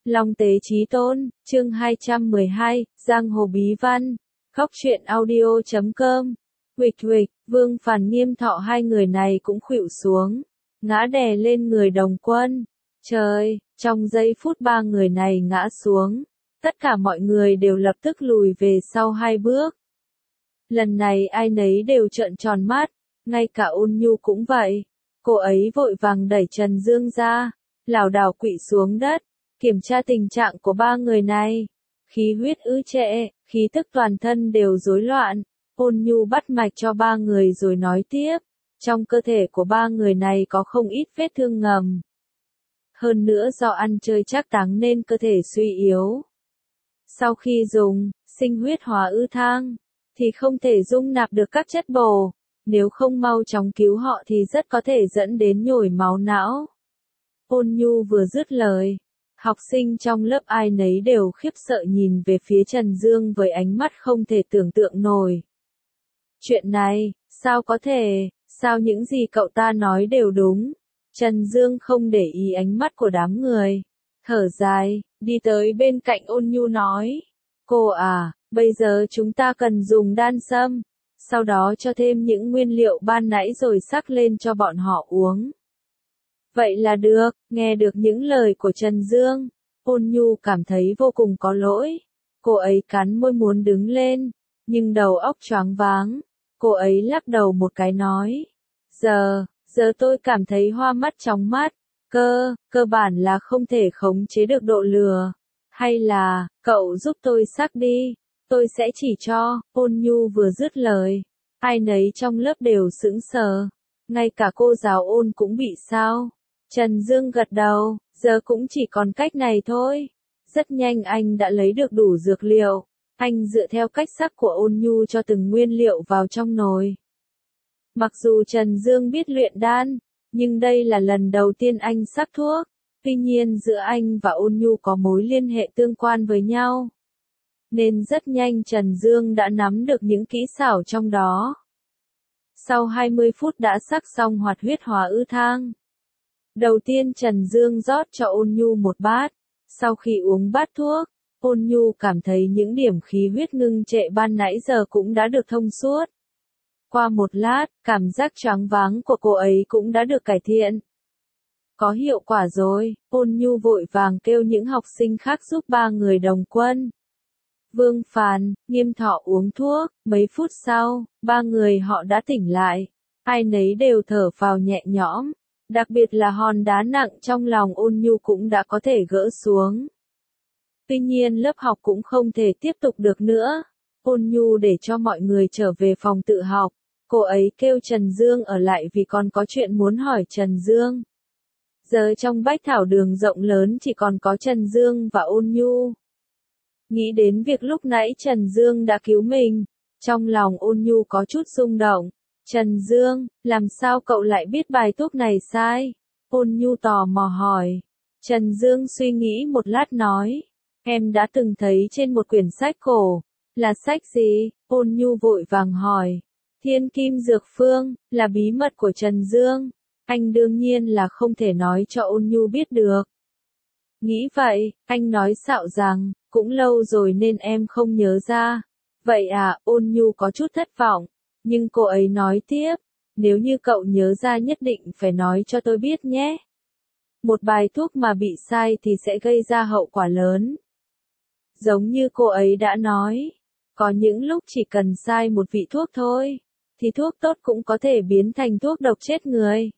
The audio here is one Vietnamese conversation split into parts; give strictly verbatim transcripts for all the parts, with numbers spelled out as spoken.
Long Tế Chí Tôn, chương hai trăm mười hai, Giang Hồ Bí Văn, Góc truyện audio chấm com. Huỵch huỵch, Vương Phàn Nghiêm Thọ hai người này cũng khuỵu xuống, ngã đè lên người Đồng Quân. Trời, trong giây phút ba người này ngã xuống, tất cả mọi người đều lập tức lùi về sau hai bước. Lần này ai nấy đều trợn tròn mắt, ngay cả Ôn Nhu cũng vậy. Cô ấy vội vàng đẩy Trần Dương ra, lảo đảo quỵ xuống đất, kiểm tra tình trạng của ba người này. Khí huyết ứ trệ, khí tức toàn thân đều rối loạn. Ôn Nhu bắt mạch cho ba người rồi nói tiếp, trong cơ thể của ba người này có không ít vết thương ngầm. Hơn nữa do ăn chơi trác táng nên cơ thể suy yếu. Sau khi dùng, sinh huyết hóa ư thang, thì không thể dung nạp được các chất bổ. Nếu không mau chóng cứu họ thì rất có thể dẫn đến nhồi máu não. Ôn Nhu vừa dứt lời, học sinh trong lớp ai nấy đều khiếp sợ nhìn về phía Trần Dương với ánh mắt không thể tưởng tượng nổi. Chuyện này, sao có thể, sao những gì cậu ta nói đều đúng? Trần Dương không để ý ánh mắt của đám người, thở dài, đi tới bên cạnh Ôn Nhu nói, cô à, bây giờ chúng ta cần dùng đan sâm, sau đó cho thêm những nguyên liệu ban nãy rồi sắc lên cho bọn họ uống. Vậy là được, nghe được những lời của Trần Dương, Ôn Nhu cảm thấy vô cùng có lỗi. Cô ấy cắn môi muốn đứng lên, nhưng đầu óc choáng váng. Cô ấy lắc đầu một cái nói, giờ, giờ tôi cảm thấy hoa mắt chóng mắt, cơ, cơ bản là không thể khống chế được độ lừa. Hay là, cậu giúp tôi sắc đi, tôi sẽ chỉ cho. Ôn Nhu vừa dứt lời, ai nấy trong lớp đều sững sờ, ngay cả cô giáo Ôn cũng bị sao. Trần Dương gật đầu, giờ cũng chỉ còn cách này thôi. Rất nhanh anh đã lấy được đủ dược liệu, anh dựa theo cách sắc của Ôn Nhu cho từng nguyên liệu vào trong nồi. Mặc dù Trần Dương biết luyện đan, nhưng đây là lần đầu tiên anh sắc thuốc, tuy nhiên giữa anh và Ôn Nhu có mối liên hệ tương quan với nhau. Nên rất nhanh Trần Dương đã nắm được những kỹ xảo trong đó. Sau hai mươi phút đã sắc xong hoạt huyết hóa ư thang. Đầu tiên Trần Dương rót cho Ôn Nhu một bát, sau khi uống bát thuốc, Ôn Nhu cảm thấy những điểm khí huyết ngưng trệ ban nãy giờ cũng đã được thông suốt. Qua một lát, cảm giác choáng váng của cô ấy cũng đã được cải thiện. Có hiệu quả rồi, Ôn Nhu vội vàng kêu những học sinh khác giúp ba người Đồng Quân, Vương Phàn, Nghiêm Thọ uống thuốc. Mấy phút sau, ba người họ đã tỉnh lại, ai nấy đều thở phào nhẹ nhõm. Đặc biệt là hòn đá nặng trong lòng Ôn Nhu cũng đã có thể gỡ xuống. Tuy nhiên lớp học cũng không thể tiếp tục được nữa. Ôn Nhu để cho mọi người trở về phòng tự học. Cô ấy kêu Trần Dương ở lại vì còn có chuyện muốn hỏi Trần Dương. Giờ trong bách thảo đường rộng lớn chỉ còn có Trần Dương và Ôn Nhu. Nghĩ đến việc lúc nãy Trần Dương đã cứu mình, trong lòng Ôn Nhu có chút rung động. Trần Dương, làm sao cậu lại biết bài thuốc này sai? Ôn Nhu tò mò hỏi. Trần Dương suy nghĩ một lát nói, em đã từng thấy trên một quyển sách cổ. Là sách gì? Ôn Nhu vội vàng hỏi. Thiên Kim Dược Phương, là bí mật của Trần Dương. Anh đương nhiên là không thể nói cho Ôn Nhu biết được. Nghĩ vậy, anh nói xạo rằng, cũng lâu rồi nên em không nhớ ra. Vậy à, Ôn Nhu có chút thất vọng. Nhưng cô ấy nói tiếp, nếu như cậu nhớ ra nhất định phải nói cho tôi biết nhé. Một bài thuốc mà bị sai thì sẽ gây ra hậu quả lớn. Giống như cô ấy đã nói, có những lúc chỉ cần sai một vị thuốc thôi, thì thuốc tốt cũng có thể biến thành thuốc độc chết người.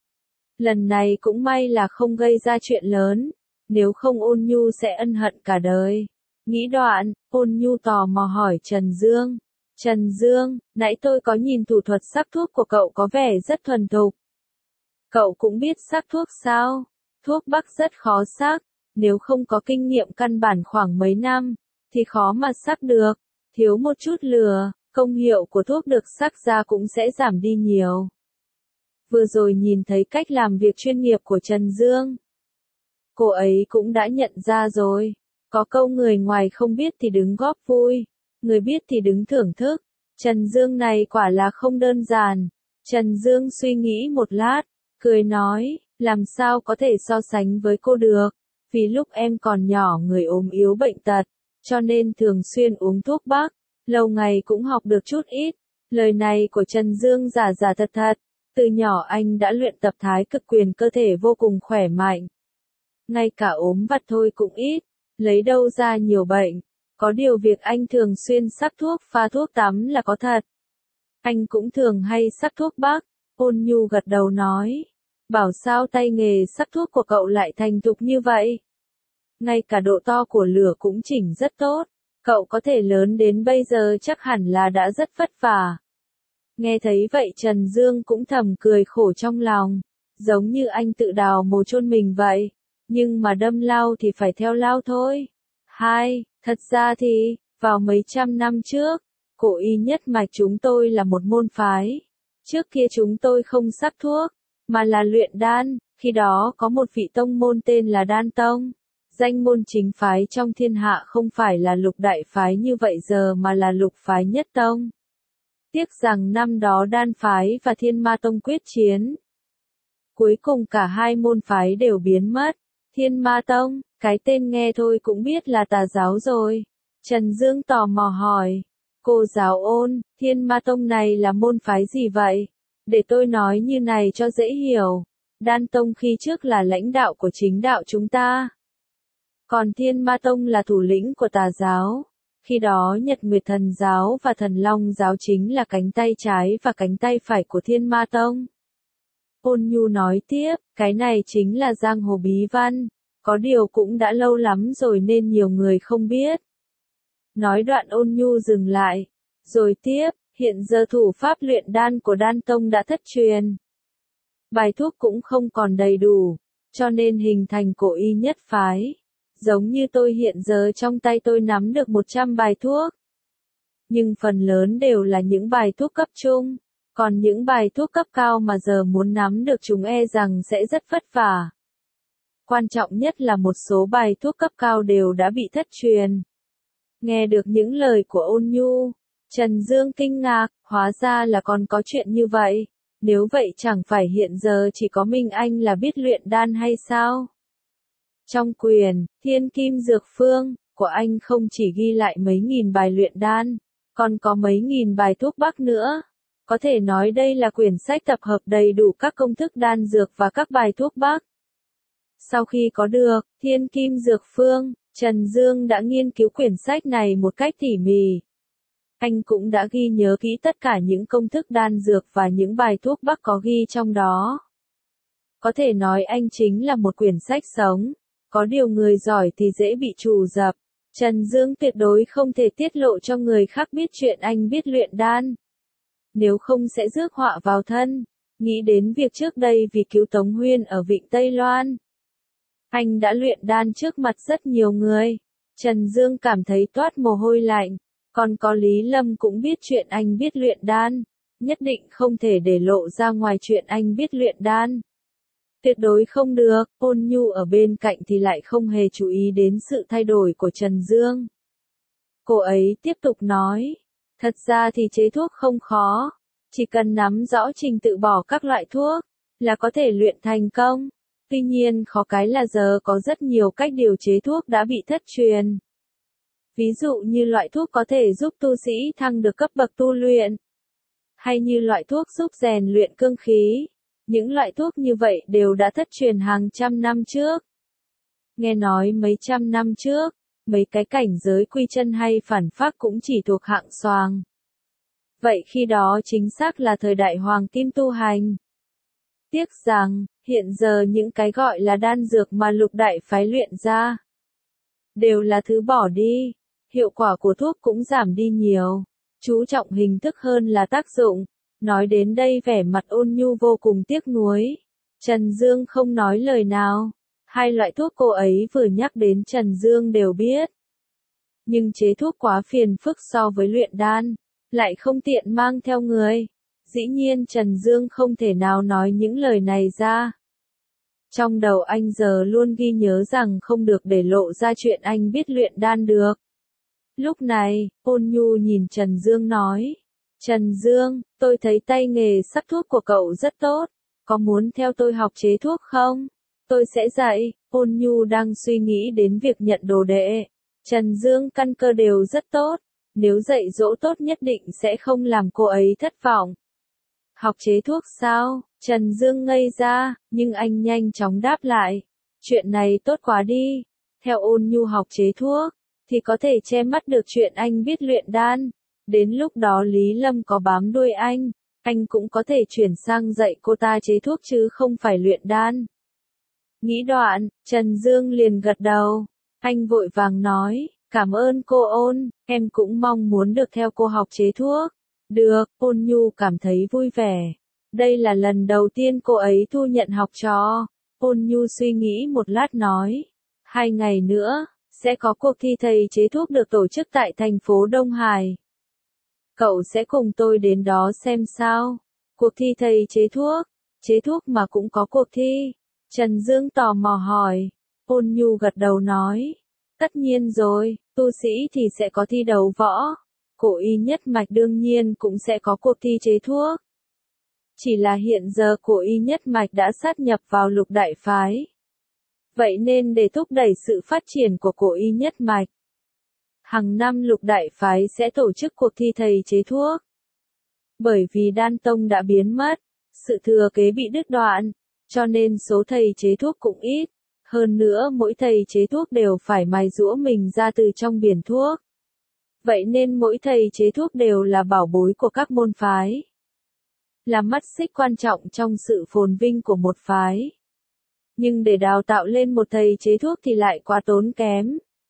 Lần này cũng may là không gây ra chuyện lớn, nếu không Ôn Nhu sẽ ân hận cả đời. Nghĩ đoạn, Ôn Nhu tò mò hỏi Trần Dương. Trần Dương, nãy tôi có nhìn thủ thuật sắc thuốc của cậu có vẻ rất thuần thục. Cậu cũng biết sắc thuốc sao? Thuốc bắc rất khó sắc, nếu không có kinh nghiệm căn bản khoảng mấy năm, thì khó mà sắc được. Thiếu một chút lừa, công hiệu của thuốc được sắc ra cũng sẽ giảm đi nhiều. Vừa rồi nhìn thấy cách làm việc chuyên nghiệp của Trần Dương, cô ấy cũng đã nhận ra rồi. Có câu người ngoài không biết thì đứng góp vui, người biết thì đứng thưởng thức. Trần Dương này quả là không đơn giản. Trần Dương suy nghĩ một lát, cười nói, làm sao có thể so sánh với cô được, Vì lúc em còn nhỏ người ốm yếu bệnh tật, cho nên thường xuyên uống thuốc bắc, lâu ngày cũng học được chút ít. Lời này của Trần Dương giả giả thật thật, từ nhỏ anh đã luyện tập thái cực quyền, cơ thể vô cùng khỏe mạnh. Ngay cả ốm vặt thôi cũng ít, lấy đâu ra nhiều bệnh. Có điều việc anh thường xuyên sắc thuốc pha thuốc tắm là có thật. Anh cũng thường hay sắc thuốc bắc. Ôn Nhu gật đầu nói. Bảo sao tay nghề sắc thuốc của cậu lại thành thục như vậy? Ngay cả độ to của lửa cũng chỉnh rất tốt. Cậu có thể lớn đến bây giờ chắc hẳn là đã rất vất vả. Nghe thấy vậy Trần Dương cũng thầm cười khổ trong lòng. Giống như anh tự đào mồ chôn mình vậy. Nhưng mà đâm lao thì phải theo lao thôi. Hai, thật ra thì, vào mấy trăm năm trước, Cổ Y nhất mạch chúng tôi là một môn phái. Trước kia chúng tôi không sắc thuốc, mà là luyện đan. Khi đó có một vị tông môn tên là Đan Tông. Danh môn chính phái trong thiên hạ không phải là lục đại phái như vậy giờ mà là lục phái nhất tông. Tiếc rằng năm đó Đan phái và Thiên Ma Tông quyết chiến. Cuối cùng cả hai môn phái đều biến mất. Thiên Ma Tông, cái tên nghe thôi cũng biết là tà giáo rồi. Trần Dương tò mò hỏi. Cô giáo Ôn, Thiên Ma Tông này là môn phái gì vậy? Để tôi nói như này cho dễ hiểu. Đan Tông khi trước là lãnh đạo của chính đạo chúng ta. Còn Thiên Ma Tông là thủ lĩnh của tà giáo. Khi đó Nhật Nguyệt Thần Giáo và Thần Long Giáo chính là cánh tay trái và cánh tay phải của Thiên Ma Tông. Ôn Nhu nói tiếp, cái này chính là giang hồ bí văn. Có điều cũng đã lâu lắm rồi nên nhiều người không biết. Nói đoạn Ôn Nhu dừng lại. Rồi tiếp, hiện giờ thủ pháp luyện đan của Đan Tông đã thất truyền. Bài thuốc cũng không còn đầy đủ, cho nên hình thành Cổ Y nhất phái. Giống như tôi hiện giờ trong tay tôi nắm được một trăm bài thuốc. Nhưng phần lớn đều là những bài thuốc cấp trung. Còn những bài thuốc cấp cao mà giờ muốn nắm được chúng e rằng sẽ rất vất vả. Quan trọng nhất là một số bài thuốc cấp cao đều đã bị thất truyền. Nghe được những lời của Ôn Nhu, Trần Dương kinh ngạc, hóa ra là còn có chuyện như vậy. Nếu vậy chẳng phải hiện giờ chỉ có mình anh là biết luyện đan hay sao? Trong quyền, Thiên Kim Dược Phương, của anh không chỉ ghi lại mấy nghìn bài luyện đan, còn có mấy nghìn bài thuốc bắc nữa. Có thể nói đây là quyển sách tập hợp đầy đủ các công thức đan dược và các bài thuốc bắc. Sau khi có được Thiên Kim Dược Phương, Trần Dương đã nghiên cứu quyển sách này một cách tỉ mỉ. Anh cũng đã ghi nhớ kỹ tất cả những công thức đan dược và những bài thuốc bắc có ghi trong đó. Có thể nói anh chính là một quyển sách sống. Có điều người giỏi thì dễ bị trù dập. Trần Dương tuyệt đối không thể tiết lộ cho người khác biết chuyện anh biết luyện đan. Nếu không sẽ rước họa vào thân. Nghĩ đến việc trước đây vì cứu Tống Huyên ở Vịnh Tây Loan. Anh đã luyện đan trước mặt rất nhiều người. Trần Dương cảm thấy toát mồ hôi lạnh. Còn có Lý Lâm cũng biết chuyện anh biết luyện đan. Nhất định không thể để lộ ra ngoài chuyện anh biết luyện đan. Tuyệt đối không được. Ôn Nhu ở bên cạnh thì lại không hề chú ý đến sự thay đổi của Trần Dương. Cô ấy tiếp tục nói. Thật ra thì chế thuốc không khó. Chỉ cần nắm rõ trình tự bỏ các loại thuốc, là có thể luyện thành công. Tuy nhiên khó cái là giờ có rất nhiều cách điều chế thuốc đã bị thất truyền. Ví dụ như loại thuốc có thể giúp tu sĩ thăng được cấp bậc tu luyện. Hay như loại thuốc giúp rèn luyện cương khí. Những loại thuốc như vậy đều đã thất truyền hàng trăm năm trước. Nghe nói mấy trăm năm trước, mấy cái cảnh giới quy chân hay phản phác cũng chỉ thuộc hạng xoàng. Vậy khi đó chính xác là thời đại hoàng kim tu hành. Tiếc rằng, hiện giờ những cái gọi là đan dược mà lục đại phái luyện ra, đều là thứ bỏ đi. Hiệu quả của thuốc cũng giảm đi nhiều. Chú trọng hình thức hơn là tác dụng. Nói đến đây vẻ mặt Ôn Nhu vô cùng tiếc nuối. Trần Dương không nói lời nào. Hai loại thuốc cô ấy vừa nhắc đến Trần Dương đều biết. Nhưng chế thuốc quá phiền phức so với luyện đan, lại không tiện mang theo người. Dĩ nhiên Trần Dương không thể nào nói những lời này ra. Trong đầu anh giờ luôn ghi nhớ rằng không được để lộ ra chuyện anh biết luyện đan được. Lúc này, Ôn Nhu nhìn Trần Dương nói. Trần Dương, tôi thấy tay nghề sắc thuốc của cậu rất tốt. Có muốn theo tôi học chế thuốc không? Tôi sẽ dạy. Ôn Nhu đang suy nghĩ đến việc nhận đồ đệ. Trần Dương căn cơ đều rất tốt, nếu dạy dỗ tốt nhất định sẽ không làm cô ấy thất vọng. Học chế thuốc sao? Trần Dương ngây ra, nhưng anh nhanh chóng đáp lại. Chuyện này tốt quá đi. Theo Ôn Nhu học chế thuốc, thì có thể che mắt được chuyện anh biết luyện đan. Đến lúc đó Lý Lâm có bám đuôi anh, anh cũng có thể chuyển sang dạy cô ta chế thuốc chứ không phải luyện đan. Nghĩ đoạn, Trần Dương liền gật đầu. Anh vội vàng nói, cảm ơn cô Ôn, em cũng mong muốn được theo cô học chế thuốc. Được, Ôn Nhu cảm thấy vui vẻ. Đây là lần đầu tiên cô ấy thu nhận học trò. Ôn Nhu suy nghĩ một lát nói, hai ngày nữa, sẽ có cuộc thi thầy chế thuốc được tổ chức tại thành phố Đông Hải. Cậu sẽ cùng tôi đến đó xem sao. Cuộc thi thầy chế thuốc, chế thuốc mà cũng có cuộc thi. Trần Dương tò mò hỏi. Ôn Nhu gật đầu nói, tất nhiên rồi, tu sĩ thì sẽ có thi đấu võ. Cổ y nhất mạch đương nhiên cũng sẽ có cuộc thi chế thuốc. Chỉ là hiện giờ cổ y nhất mạch đã sát nhập vào lục đại phái. Vậy nên để thúc đẩy sự phát triển của cổ y nhất mạch, hàng năm lục đại phái sẽ tổ chức cuộc thi thầy chế thuốc. Bởi vì đan tông đã biến mất, sự thừa kế bị đứt đoạn, cho nên số thầy chế thuốc cũng ít. Hơn nữa mỗi thầy chế thuốc đều phải mài giũa mình ra từ trong biển thuốc. Vậy nên mỗi thầy chế thuốc đều là bảo bối của các môn phái. Là mắt xích quan trọng trong sự phồn vinh của một phái. Nhưng để đào tạo lên một thầy chế thuốc thì lại quá tốn kém.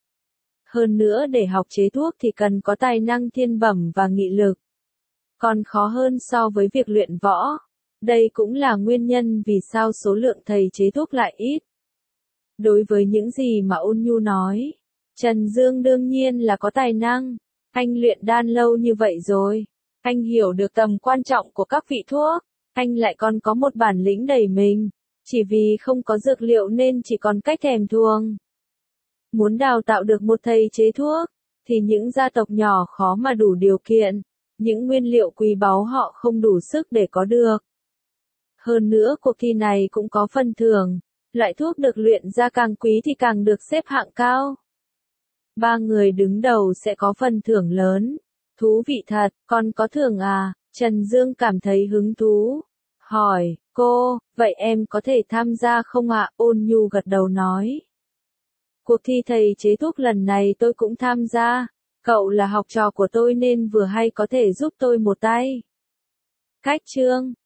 Hơn nữa để học chế thuốc thì cần có tài năng thiên bẩm và nghị lực. Còn khó hơn so với việc luyện võ. Đây cũng là nguyên nhân vì sao số lượng thầy chế thuốc lại ít. Đối với những gì mà Ôn Nhu nói, Trần Dương đương nhiên là có tài năng. Anh luyện đan lâu như vậy rồi. Anh hiểu được tầm quan trọng của các vị thuốc. Anh lại còn có một bản lĩnh đầy mình. Chỉ vì không có dược liệu nên chỉ còn cách thèm thuồng. Muốn đào tạo được một thầy chế thuốc, thì những gia tộc nhỏ khó mà đủ điều kiện. Những nguyên liệu quý báu họ không đủ sức để có được. Hơn nữa cuộc thi này cũng có phần thưởng. Loại thuốc được luyện ra càng quý thì càng được xếp hạng cao. Ba người đứng đầu sẽ có phần thưởng lớn. Thú vị thật, còn có thưởng à? Trần Dương cảm thấy hứng thú. Hỏi, cô, vậy em có thể tham gia không ạ? Ôn Nhu gật đầu nói. Cuộc thi thầy chế thuốc lần này tôi cũng tham gia. Cậu là học trò của tôi nên vừa hay có thể giúp tôi một tay. Cách chương